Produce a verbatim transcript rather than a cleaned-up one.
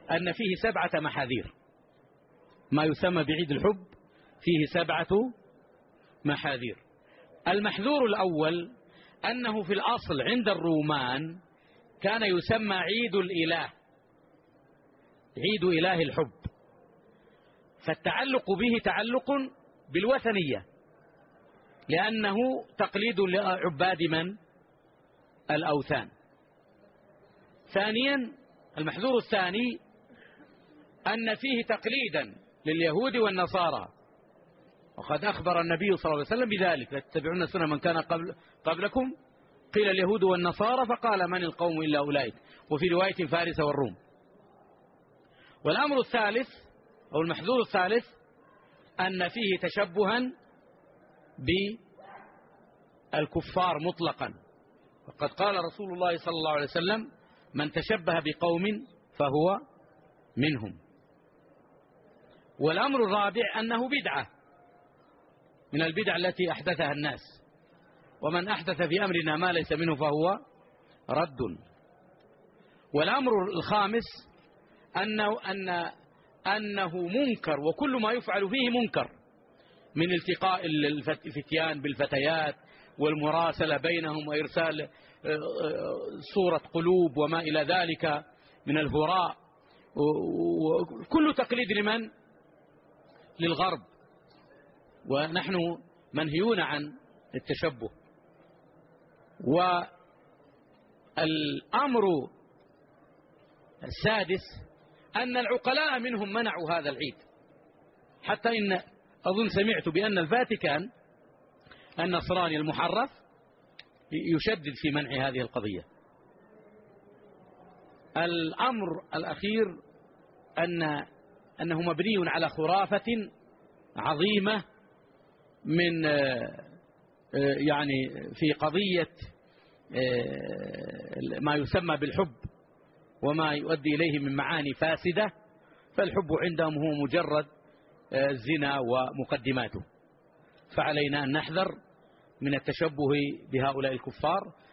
أن فيه سبعة محاذير. ما يسمى بعيد الحب فيه سبعة محاذير. المحذور الأول أنه في الأصل عند الرومان كان يسمى عيد الإله، عيد إله الحب، فالتعلق به تعلق بالوثنية لأنه تقليد لعباد من؟ الأوثان. ثانيا المحذور الثاني أن فيه تقليدا لليهود والنصارى، وقد أخبر النبي صلى الله عليه وسلم بذلك: لا تتبعون سنة من كان قبل قبلكم قيل اليهود والنصارى فقال من القوم إلا أولئك، وفي رواية فارس والروم. والأمر الثالث أو المحذور الثالث أن فيه تشبها بالكفار مطلقا، وقد قال رسول الله صلى الله عليه وسلم: من تشبه بقوم فهو منهم. والأمر الرابع أنه بدعة من البدع التي أحدثها الناس، ومن أحدث في أمرنا ما ليس منه فهو رد. والأمر الخامس أنه, أن أنه منكر، وكل ما يفعل فيه منكر من التقاء الفتيان بالفتيات والمراسلة بينهم وإرسال صورة قلوب وما إلى ذلك من الهراء، وكل تقليد لمن؟ للغرب، ونحن منهيون عن التشبه. والأمر السادس أن العقلاء منهم منعوا هذا العيد، حتى إن أظن سمعت بأن الفاتيكان النصراني المحرف يشدد في منع هذه القضية. الأمر الأخير أن أنه مبني على خرافة عظيمة من يعني في قضية ما يسمى بالحب وما يؤدي إليه من معاني فاسدة. فالحب عندهم هو مجرد الزنا ومقدماته، فعلينا أن نحذر من التشبه بهؤلاء الكفار